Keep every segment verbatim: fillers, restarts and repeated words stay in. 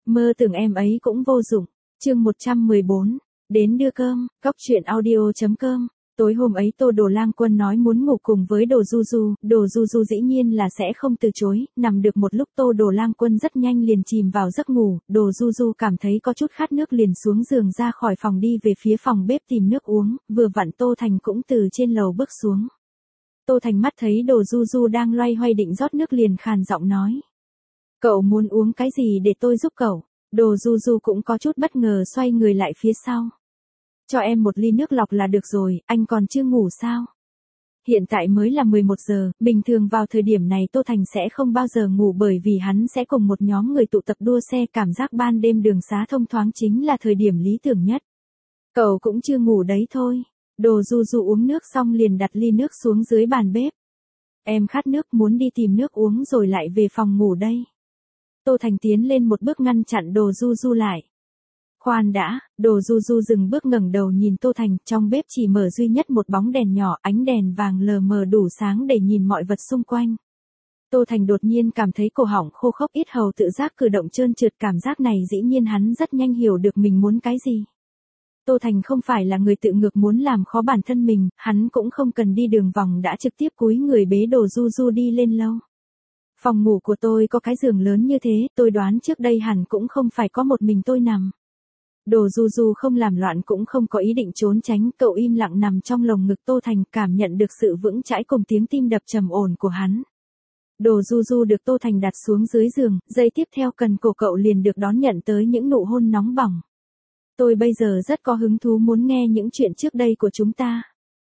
Mơ tưởng em ấy cũng vô dụng. Chương một trăm mười bốn. Đến đưa cơm, cóc truyện audio chấm com. Tối hôm ấy Tô Đồ Lang Quân nói muốn ngủ cùng với Đồ Du Du, Đồ Du Du dĩ nhiên là sẽ không từ chối, nằm được một lúc Tô Đồ Lang Quân rất nhanh liền chìm vào giấc ngủ, Đồ Du Du cảm thấy có chút khát nước liền xuống giường ra khỏi phòng đi về phía phòng bếp tìm nước uống, vừa vặn Tô Thành cũng từ trên lầu bước xuống. Tô Thành mắt thấy Đồ Du Du đang loay hoay định rót nước liền khàn giọng nói. Cậu muốn uống cái gì để tôi giúp cậu? Đồ Du Du cũng có chút bất ngờ xoay người lại phía sau. Cho em một ly nước lọc là được rồi, anh còn chưa ngủ sao? Hiện tại mới là mười một giờ, bình thường vào thời điểm này Tô Thành sẽ không bao giờ ngủ bởi vì hắn sẽ cùng một nhóm người tụ tập đua xe, cảm giác ban đêm đường xá thông thoáng chính là thời điểm lý tưởng nhất. Cậu cũng chưa ngủ đấy thôi. Đồ Du Du uống nước xong liền đặt ly nước xuống dưới bàn bếp. Em khát nước muốn đi tìm nước uống rồi lại về phòng ngủ đây. Tô Thành tiến lên một bước ngăn chặn Đồ Du Du lại. Khoan đã, Đồ Du Du dừng bước ngẩng đầu nhìn Tô Thành, trong bếp chỉ mở duy nhất một bóng đèn nhỏ, ánh đèn vàng lờ mờ đủ sáng để nhìn mọi vật xung quanh. Tô Thành đột nhiên cảm thấy cổ họng khô khốc, yết hầu tự giác cử động trơn trượt, cảm giác này dĩ nhiên hắn rất nhanh hiểu được mình muốn cái gì. Tô Thành không phải là người tự ngược muốn làm khó bản thân mình, hắn cũng không cần đi đường vòng đã trực tiếp cúi người bế Đồ Du Du đi lên lâu. Phòng ngủ của tôi có cái giường lớn như thế, tôi đoán trước đây hẳn cũng không phải có một mình tôi nằm. Đồ Du Du không làm loạn cũng không có ý định trốn tránh, cậu im lặng nằm trong lồng ngực Tô Thành, cảm nhận được sự vững chãi cùng tiếng tim đập trầm ổn của hắn. Đồ Du Du được Tô Thành đặt xuống dưới giường, giây tiếp theo cần cổ cậu liền được đón nhận tới những nụ hôn nóng bỏng. Tôi bây giờ rất có hứng thú muốn nghe những chuyện trước đây của chúng ta.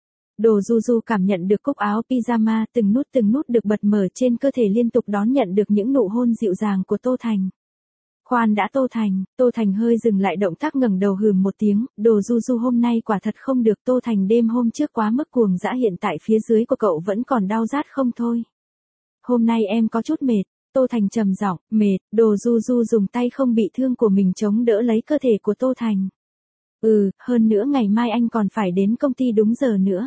Đồ Du Du cảm nhận được cúc áo pyjama từng nút từng nút được bật mở trên cơ thể liên tục đón nhận được những nụ hôn dịu dàng của Tô Thành. Khoan đã Tô Thành, Tô Thành hơi dừng lại động tác ngẩng đầu hừm một tiếng, Đồ Du Du hôm nay quả thật không được, Tô Thành đêm hôm trước quá mức cuồng dã, hiện tại phía dưới của cậu vẫn còn đau rát không thôi. Hôm nay em có chút mệt, Tô Thành trầm giọng, mệt, Đồ Du Du dùng tay không bị thương của mình chống đỡ lấy cơ thể của Tô Thành. Ừ, hơn nữa ngày mai anh còn phải đến công ty đúng giờ nữa.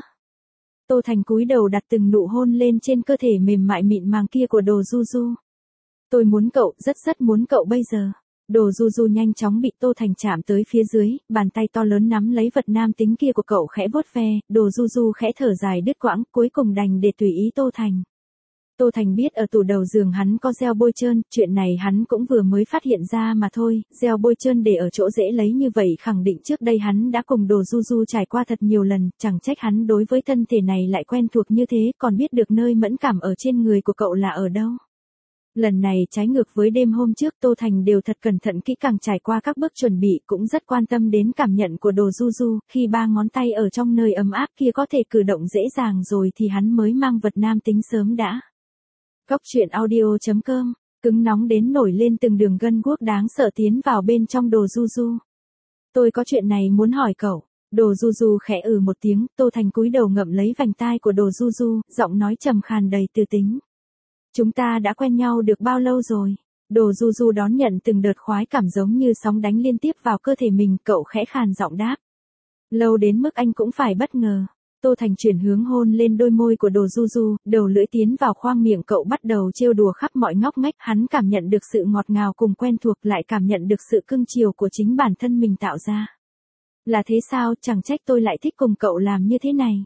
Tô Thành cúi đầu đặt từng nụ hôn lên trên cơ thể mềm mại mịn màng kia của Đồ Du Du. Tôi muốn cậu, rất rất muốn cậu bây giờ. Đồ Du Du nhanh chóng bị Tô Thành chạm tới phía dưới, bàn tay to lớn nắm lấy vật nam tính kia của cậu khẽ vuốt ve, Đồ Du Du khẽ thở dài đứt quãng, cuối cùng đành để tùy ý Tô Thành. Tô Thành biết ở tủ đầu giường hắn có gel bôi trơn, chuyện này hắn cũng vừa mới phát hiện ra mà thôi, gel bôi trơn để ở chỗ dễ lấy như vậy khẳng định trước đây hắn đã cùng Đồ Du Du trải qua thật nhiều lần, chẳng trách hắn đối với thân thể này lại quen thuộc như thế, còn biết được nơi mẫn cảm ở trên người của cậu là ở đâu. Lần này trái ngược với đêm hôm trước, Tô Thành đều thật cẩn thận kỹ càng trải qua các bước chuẩn bị, cũng rất quan tâm đến cảm nhận của Đồ Du Du, khi ba ngón tay ở trong nơi ấm áp kia có thể cử động dễ dàng rồi thì hắn mới mang vật nam tính sớm đã. Cóc truyện audio chấm com, cứng nóng đến nổi lên từng đường gân guốc đáng sợ tiến vào bên trong Đồ Du Du. Tôi có chuyện này muốn hỏi cậu. Đồ Du Du khẽ ừ một tiếng, Tô Thành cúi đầu ngậm lấy vành tai của Đồ Du Du, giọng nói trầm khàn đầy tư tính. Chúng ta đã quen nhau được bao lâu rồi? Đồ Du Du đón nhận từng đợt khoái cảm giống như sóng đánh liên tiếp vào cơ thể mình, cậu khẽ khàn giọng đáp. Lâu đến mức anh cũng phải bất ngờ. Tô Thành chuyển hướng hôn lên đôi môi của Đồ Du Du, đầu lưỡi tiến vào khoang miệng cậu bắt đầu trêu đùa khắp mọi ngóc ngách, hắn cảm nhận được sự ngọt ngào cùng quen thuộc, lại cảm nhận được sự cưng chiều của chính bản thân mình tạo ra. Là thế sao, chẳng trách tôi lại thích cùng cậu làm như thế này.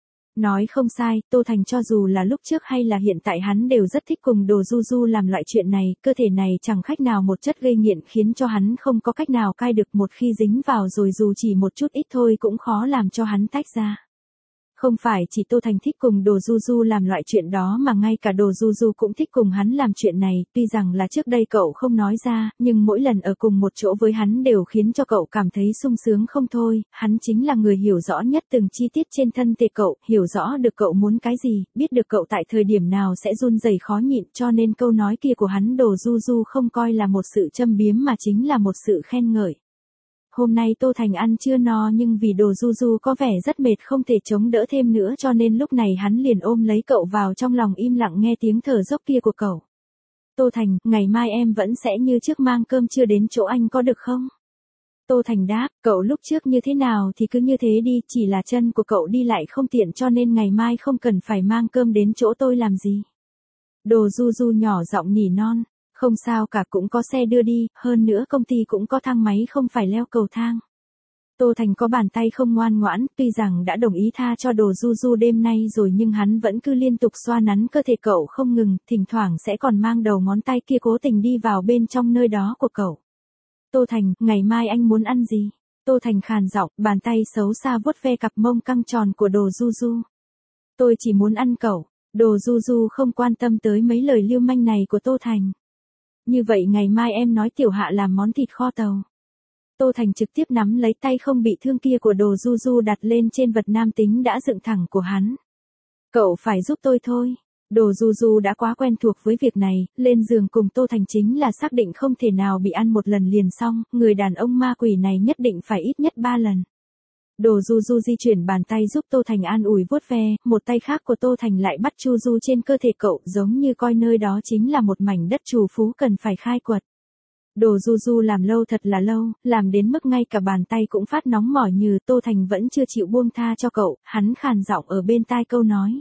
Nói không sai, Tô Thành cho dù là lúc trước hay là hiện tại hắn đều rất thích cùng Đồ Du Du làm loại chuyện này, cơ thể này chẳng khác nào một chất gây nghiện khiến cho hắn không có cách nào cai được, một khi dính vào rồi dù chỉ một chút ít thôi cũng khó làm cho hắn tách ra. Không phải chỉ Tô Thành thích cùng Đồ Du Du làm loại chuyện đó mà ngay cả Đồ Du Du cũng thích cùng hắn làm chuyện này, tuy rằng là trước đây cậu không nói ra, nhưng mỗi lần ở cùng một chỗ với hắn đều khiến cho cậu cảm thấy sung sướng không thôi, hắn chính là người hiểu rõ nhất từng chi tiết trên thân thể cậu, hiểu rõ được cậu muốn cái gì, biết được cậu tại thời điểm nào sẽ run rẩy khó nhịn, cho nên câu nói kia của hắn Đồ Du Du không coi là một sự châm biếm mà chính là một sự khen ngợi. Hôm nay Tô Thành ăn chưa no nhưng vì Đồ Du Du có vẻ rất mệt không thể chống đỡ thêm nữa cho nên lúc này hắn liền ôm lấy cậu vào trong lòng im lặng nghe tiếng thở dốc kia của cậu. Tô Thành, ngày mai em vẫn sẽ như trước mang cơm trưa đến chỗ anh có được không? Tô Thành đáp, cậu lúc trước như thế nào thì cứ như thế đi, chỉ là chân của cậu đi lại không tiện cho nên ngày mai không cần phải mang cơm đến chỗ tôi làm gì. Đồ Du Du nhỏ giọng nỉ non. Không sao cả, cũng có xe đưa đi, hơn nữa công ty cũng có thang máy không phải leo cầu thang. Tô Thành có bàn tay không ngoan ngoãn, tuy rằng đã đồng ý tha cho Đồ Du Du đêm nay rồi nhưng hắn vẫn cứ liên tục xoa nắn cơ thể cậu không ngừng, thỉnh thoảng sẽ còn mang đầu ngón tay kia cố tình đi vào bên trong nơi đó của cậu. Tô Thành, ngày mai anh muốn ăn gì? Tô Thành khàn giọng, bàn tay xấu xa vuốt ve cặp mông căng tròn của Đồ Du Du. Tôi chỉ muốn ăn cậu. Đồ Du Du không quan tâm tới mấy lời lưu manh này của Tô Thành. Như vậy ngày mai em nói tiểu hạ làm món thịt kho tàu. Tô Thành trực tiếp nắm lấy tay không bị thương kia của Đồ Du Du đặt lên trên vật nam tính đã dựng thẳng của hắn. Cậu phải giúp tôi thôi. Đồ Du Du đã quá quen thuộc với việc này, lên giường cùng Tô Thành chính là xác định không thể nào bị ăn một lần liền xong, người đàn ông ma quỷ này nhất định phải ít nhất ba lần. Đồ Du Du di chuyển bàn tay giúp Tô Thành an ủi vuốt ve, một tay khác của Tô Thành lại bắt chu du trên cơ thể cậu, giống như coi nơi đó chính là một mảnh đất trù phú cần phải khai quật. Đồ Du Du làm lâu thật là lâu, làm đến mức ngay cả bàn tay cũng phát nóng mỏi như Tô Thành vẫn chưa chịu buông tha cho cậu, hắn khàn giọng ở bên tai câu nói.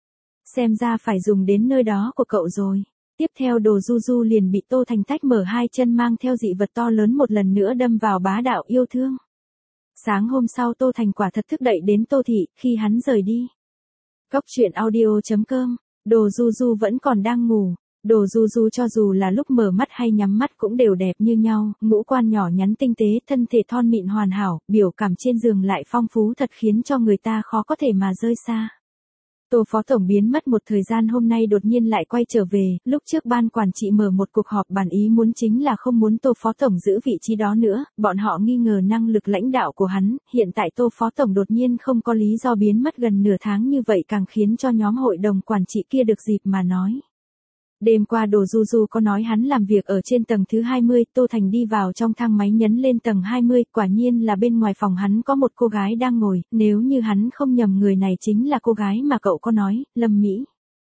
Xem ra phải dùng đến nơi đó của cậu rồi. Tiếp theo Đồ Du Du liền bị Tô Thành tách mở hai chân mang theo dị vật to lớn một lần nữa đâm vào bá đạo yêu thương. Sáng hôm sau Tô Thành quả thật thức đậy đến Tô Thị, khi hắn rời đi. Góc truyện audio chấm com, Đồ Du Du vẫn còn đang ngủ. Đồ Du Du cho dù là lúc mở mắt hay nhắm mắt cũng đều đẹp như nhau, ngũ quan nhỏ nhắn tinh tế, thân thể thon mịn hoàn hảo, biểu cảm trên giường lại phong phú thật khiến cho người ta khó có thể mà rơi xa. Tô Phó Tổng biến mất một thời gian hôm nay đột nhiên lại quay trở về, lúc trước ban quản trị mở một cuộc họp bàn ý muốn chính là không muốn Tô Phó Tổng giữ vị trí đó nữa, bọn họ nghi ngờ năng lực lãnh đạo của hắn, hiện tại Tô Phó Tổng đột nhiên không có lý do biến mất gần nửa tháng như vậy càng khiến cho nhóm hội đồng quản trị kia được dịp mà nói. Đêm qua Đồ Du Du có nói hắn làm việc ở trên tầng thứ hai mươi, Tô Thành đi vào trong thang máy nhấn lên tầng hai mươi, quả nhiên là bên ngoài phòng hắn có một cô gái đang ngồi, nếu như hắn không nhầm người này chính là cô gái mà cậu có nói, Lâm Mỹ.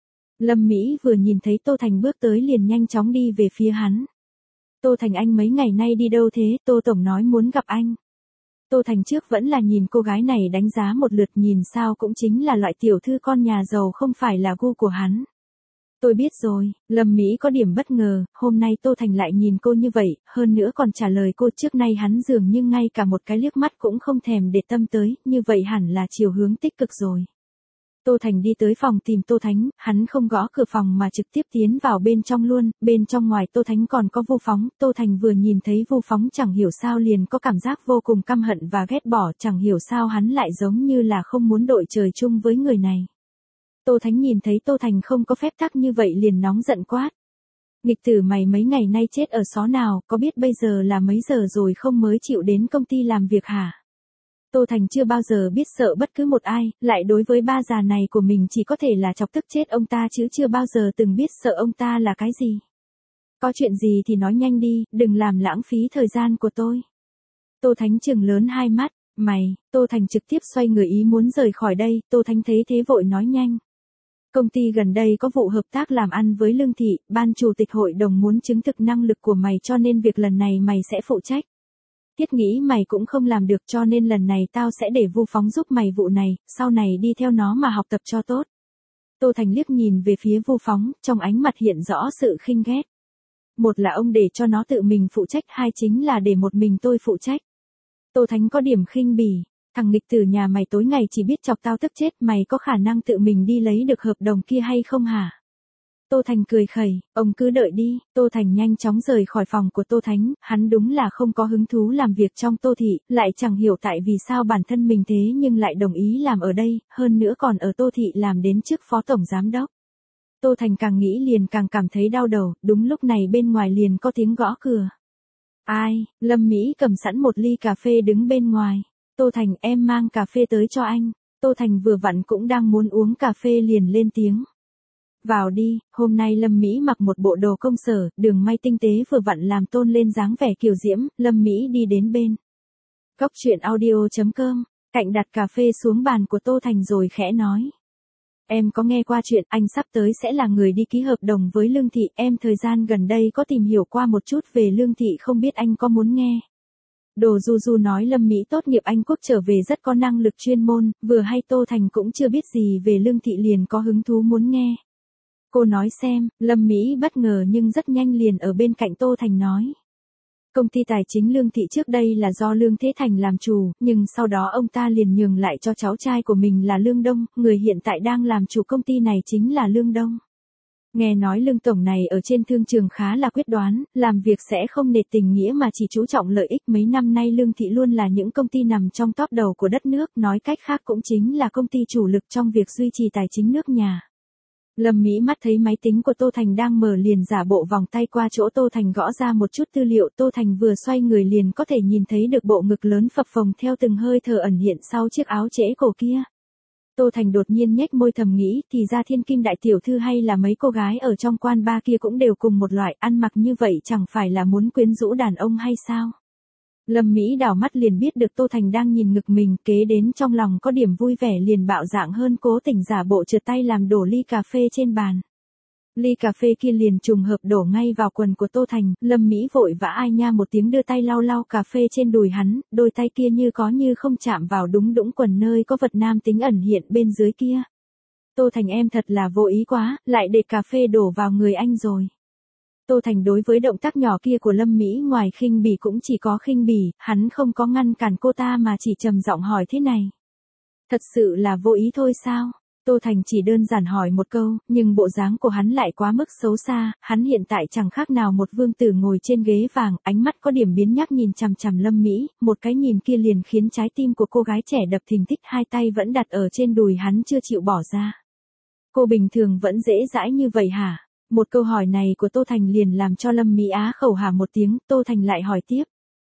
Lâm Mỹ vừa nhìn thấy Tô Thành bước tới liền nhanh chóng đi về phía hắn. Tô Thành anh mấy ngày nay đi đâu thế, Tô Tổng nói muốn gặp anh. Tô Thành trước vẫn là nhìn cô gái này đánh giá một lượt nhìn sao cũng chính là loại tiểu thư con nhà giàu không phải là gu của hắn. Tôi biết rồi, Lâm Mỹ có điểm bất ngờ, hôm nay Tô Thành lại nhìn cô như vậy, hơn nữa còn trả lời cô trước nay hắn dường như ngay cả một cái liếc mắt cũng không thèm để tâm tới, như vậy hẳn là chiều hướng tích cực rồi. Tô Thành đi tới phòng tìm Tô Thánh, hắn không gõ cửa phòng mà trực tiếp tiến vào bên trong luôn, bên trong ngoài Tô Thánh còn có Vu Phóng, Tô Thành vừa nhìn thấy Vu Phóng chẳng hiểu sao liền có cảm giác vô cùng căm hận và ghét bỏ, chẳng hiểu sao hắn lại giống như là không muốn đội trời chung với người này. Tô Thánh nhìn thấy Tô Thành không có phép tắc như vậy liền nóng giận quát. Nghịch tử mày mấy ngày nay chết ở xó nào, có biết bây giờ là mấy giờ rồi không mới chịu đến công ty làm việc hả? Tô Thành chưa bao giờ biết sợ bất cứ một ai, lại đối với ba già này của mình chỉ có thể là chọc tức chết ông ta chứ chưa bao giờ từng biết sợ ông ta là cái gì. Có chuyện gì thì nói nhanh đi, đừng làm lãng phí thời gian của tôi. Tô Thánh trừng lớn hai mắt, mày, Tô Thành trực tiếp xoay người ý muốn rời khỏi đây, Tô Thánh thấy thế vội nói nhanh. Công ty gần đây có vụ hợp tác làm ăn với Lương Thị, ban chủ tịch hội đồng muốn chứng thực năng lực của mày cho nên việc lần này mày sẽ phụ trách. Thiết nghĩ mày cũng không làm được cho nên lần này tao sẽ để Vu Phóng giúp mày vụ này, sau này đi theo nó mà học tập cho tốt. Tô Thành liếc nhìn về phía Vu Phóng, trong ánh mặt hiện rõ sự khinh ghét. Một là ông để cho nó tự mình phụ trách, hai chính là để một mình tôi phụ trách. Tô Thành có điểm khinh bỉ. Thằng nghịch tử nhà mày tối ngày chỉ biết chọc tao tức chết, mày có khả năng tự mình đi lấy được hợp đồng kia hay không hả? Tô Thành cười khẩy, ông cứ đợi đi. Tô Thành nhanh chóng rời khỏi phòng của Tô Thánh, hắn đúng là không có hứng thú làm việc trong Tô Thị, lại chẳng hiểu tại vì sao bản thân mình thế nhưng lại đồng ý làm ở đây, hơn nữa còn ở Tô Thị làm đến chức phó tổng giám đốc. Tô Thành càng nghĩ liền càng cảm thấy đau đầu, đúng lúc này bên ngoài liền có tiếng gõ cửa. Ai? Lâm Mỹ cầm sẵn một ly cà phê đứng bên ngoài. Tô Thành, em mang cà phê tới cho anh. Tô Thành vừa vặn cũng đang muốn uống cà phê liền lên tiếng. Vào đi, hôm nay Lâm Mỹ mặc một bộ đồ công sở, đường may tinh tế vừa vặn làm tôn lên dáng vẻ kiều diễm, Lâm Mỹ đi đến bên. Góc truyện audio chấm com, cạnh đặt cà phê xuống bàn của Tô Thành rồi khẽ nói. Em có nghe qua chuyện anh sắp tới sẽ là người đi ký hợp đồng với Lương Thị, em thời gian gần đây có tìm hiểu qua một chút về Lương Thị không biết anh có muốn nghe. Đồ Du Du nói Lâm Mỹ tốt nghiệp Anh Quốc trở về rất có năng lực chuyên môn, vừa hay Tô Thành cũng chưa biết gì về Lương Thị liền có hứng thú muốn nghe. Cô nói xem, Lâm Mỹ bất ngờ nhưng rất nhanh liền ở bên cạnh Tô Thành nói. Công ty tài chính Lương Thị trước đây là do Lương Thế Thành làm chủ, nhưng sau đó ông ta liền nhường lại cho cháu trai của mình là Lương Đông, người hiện tại đang làm chủ công ty này chính là Lương Đông. Nghe nói Lương Tổng này ở trên thương trường khá là quyết đoán, làm việc sẽ không nể tình nghĩa mà chỉ chú trọng lợi ích. Mấy năm nay Lương Thị luôn là những công ty nằm trong top đầu của đất nước, nói cách khác cũng chính là công ty chủ lực trong việc duy trì tài chính nước nhà. Lâm Mỹ mắt thấy máy tính của Tô Thành đang mở liền giả bộ vòng tay qua chỗ Tô Thành gõ ra một chút tư liệu. Tô Thành vừa xoay người liền có thể nhìn thấy được bộ ngực lớn phập phồng theo từng hơi thở ẩn hiện sau chiếc áo trễ cổ kia. Tô Thành đột nhiên nhếch môi thầm nghĩ, thì ra Thiên Kim đại tiểu thư hay là mấy cô gái ở trong quan bar kia cũng đều cùng một loại, ăn mặc như vậy chẳng phải là muốn quyến rũ đàn ông hay sao? Lâm Mỹ đảo mắt liền biết được Tô Thành đang nhìn ngực mình, kế đến trong lòng có điểm vui vẻ liền bạo dạn hơn, cố tình giả bộ trượt tay làm đổ ly cà phê trên bàn. Ly cà phê kia liền trùng hợp đổ ngay vào quần của Tô Thành, Lâm Mỹ vội vã ai nha một tiếng đưa tay lau lau cà phê trên đùi hắn, đôi tay kia như có như không chạm vào đúng đũng quần nơi có vật nam tính ẩn hiện bên dưới kia. Tô Thành em thật là vô ý quá, lại để cà phê đổ vào người anh rồi. Tô Thành đối với động tác nhỏ kia của Lâm Mỹ ngoài khinh bỉ cũng chỉ có khinh bỉ, hắn không có ngăn cản cô ta mà chỉ trầm giọng hỏi thế này. Thật sự là vô ý thôi sao? Tô Thành chỉ đơn giản hỏi một câu, nhưng bộ dáng của hắn lại quá mức xấu xa, hắn hiện tại chẳng khác nào một vương tử ngồi trên ghế vàng, ánh mắt có điểm biến nhác nhìn chằm chằm Lâm Mỹ, một cái nhìn kia liền khiến trái tim của cô gái trẻ đập thình thịch, hai tay vẫn đặt ở trên đùi hắn chưa chịu bỏ ra. Cô bình thường vẫn dễ dãi như vậy hả? Một câu hỏi này của Tô Thành liền làm cho Lâm Mỹ á khẩu hả một tiếng, Tô Thành lại hỏi tiếp.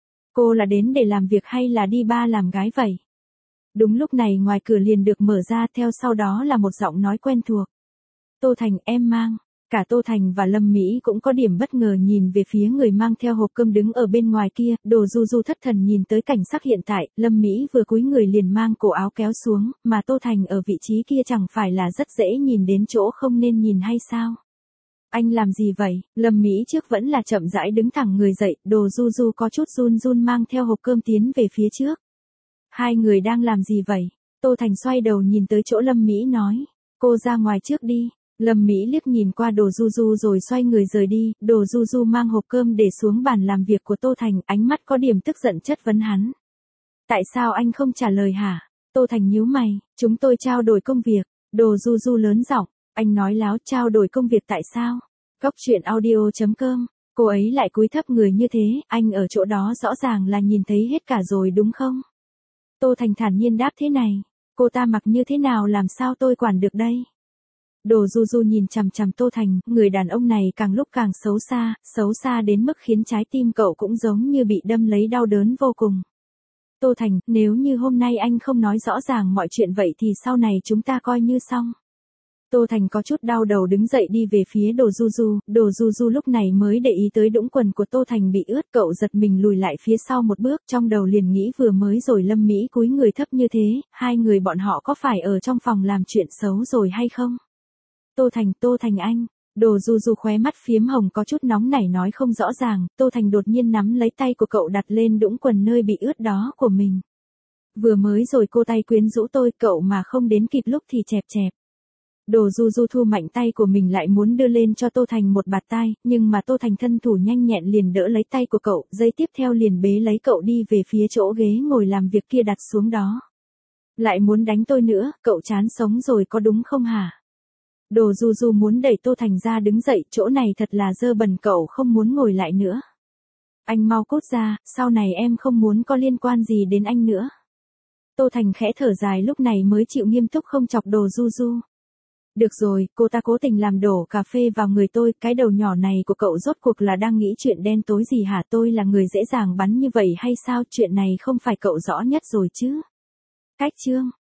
Cô là đến để làm việc hay là đi bar làm gái vậy? Đúng lúc này ngoài cửa liền được mở ra, theo sau đó là một giọng nói quen thuộc. Tô Thành, em mang. Cả Tô Thành và Lâm Mỹ cũng có điểm bất ngờ nhìn về phía người mang theo hộp cơm đứng ở bên ngoài kia, Đồ Du Du thất thần nhìn tới cảnh sắc hiện tại, Lâm Mỹ vừa cúi người liền mang cổ áo kéo xuống, mà Tô Thành ở vị trí kia chẳng phải là rất dễ nhìn đến chỗ không nên nhìn hay sao? Anh làm gì vậy? Lâm Mỹ trước vẫn là chậm rãi đứng thẳng người dậy, Đồ Du Du có chút run run mang theo hộp cơm tiến về phía trước. Hai người đang làm gì vậy? Tô Thành xoay đầu nhìn tới chỗ Lâm Mỹ nói. Cô ra ngoài trước đi. Lâm Mỹ liếc nhìn qua Đồ Du Du rồi xoay người rời đi, Đồ Du Du mang hộp cơm để xuống bàn làm việc của Tô Thành, ánh mắt có điểm tức giận chất vấn hắn. Tại sao anh không trả lời hả? Tô Thành nhíu mày, chúng tôi trao đổi công việc. Đồ Du Du lớn giọng, anh nói láo, trao đổi công việc tại sao? Góc truyện audio chấm com, cô ấy lại cúi thấp người như thế, anh ở chỗ đó rõ ràng là nhìn thấy hết cả rồi đúng không? Tô Thành thản nhiên đáp thế này, cô ta mặc như thế nào làm sao tôi quản được đây? Đồ Du Du nhìn chằm chằm Tô Thành, người đàn ông này càng lúc càng xấu xa, xấu xa đến mức khiến trái tim cậu cũng giống như bị đâm lấy đau đớn vô cùng. Tô Thành, nếu như hôm nay anh không nói rõ ràng mọi chuyện vậy thì sau này chúng ta coi như xong. Tô Thành có chút đau đầu đứng dậy đi về phía Đồ Du Du, Đồ Du Du lúc này mới để ý tới đũng quần của Tô Thành bị ướt, cậu giật mình lùi lại phía sau một bước, trong đầu liền nghĩ vừa mới rồi Lâm Mỹ cúi người thấp như thế, hai người bọn họ có phải ở trong phòng làm chuyện xấu rồi hay không? Tô Thành, Tô Thành anh, Đồ Du Du khóe mắt phiếm hồng có chút nóng nảy nói không rõ ràng, Tô Thành đột nhiên nắm lấy tay của cậu đặt lên đũng quần nơi bị ướt đó của mình. Vừa mới rồi cô tay quyến rũ tôi, cậu mà không đến kịp lúc thì chẹp chẹp. Đồ Du Du thu mạnh tay của mình lại muốn đưa lên cho Tô Thành một bạt tai, nhưng mà Tô Thành thân thủ nhanh nhẹn liền đỡ lấy tay của cậu, giây tiếp theo liền bế lấy cậu đi về phía chỗ ghế ngồi làm việc kia đặt xuống đó. Lại muốn đánh tôi nữa, cậu chán sống rồi có đúng không hả? Đồ Du Du muốn đẩy Tô Thành ra đứng dậy, chỗ này thật là dơ bẩn, cậu không muốn ngồi lại nữa. Anh mau cút ra, sau này em không muốn có liên quan gì đến anh nữa. Tô Thành khẽ thở dài lúc này mới chịu nghiêm túc không chọc Đồ Du Du. Được rồi, cô ta cố tình làm đổ cà phê vào người tôi, cái đầu nhỏ này của cậu rốt cuộc là đang nghĩ chuyện đen tối gì hả? Tôi là người dễ dàng bắn như vậy hay sao? Chuyện này không phải cậu rõ nhất rồi chứ? Cách chương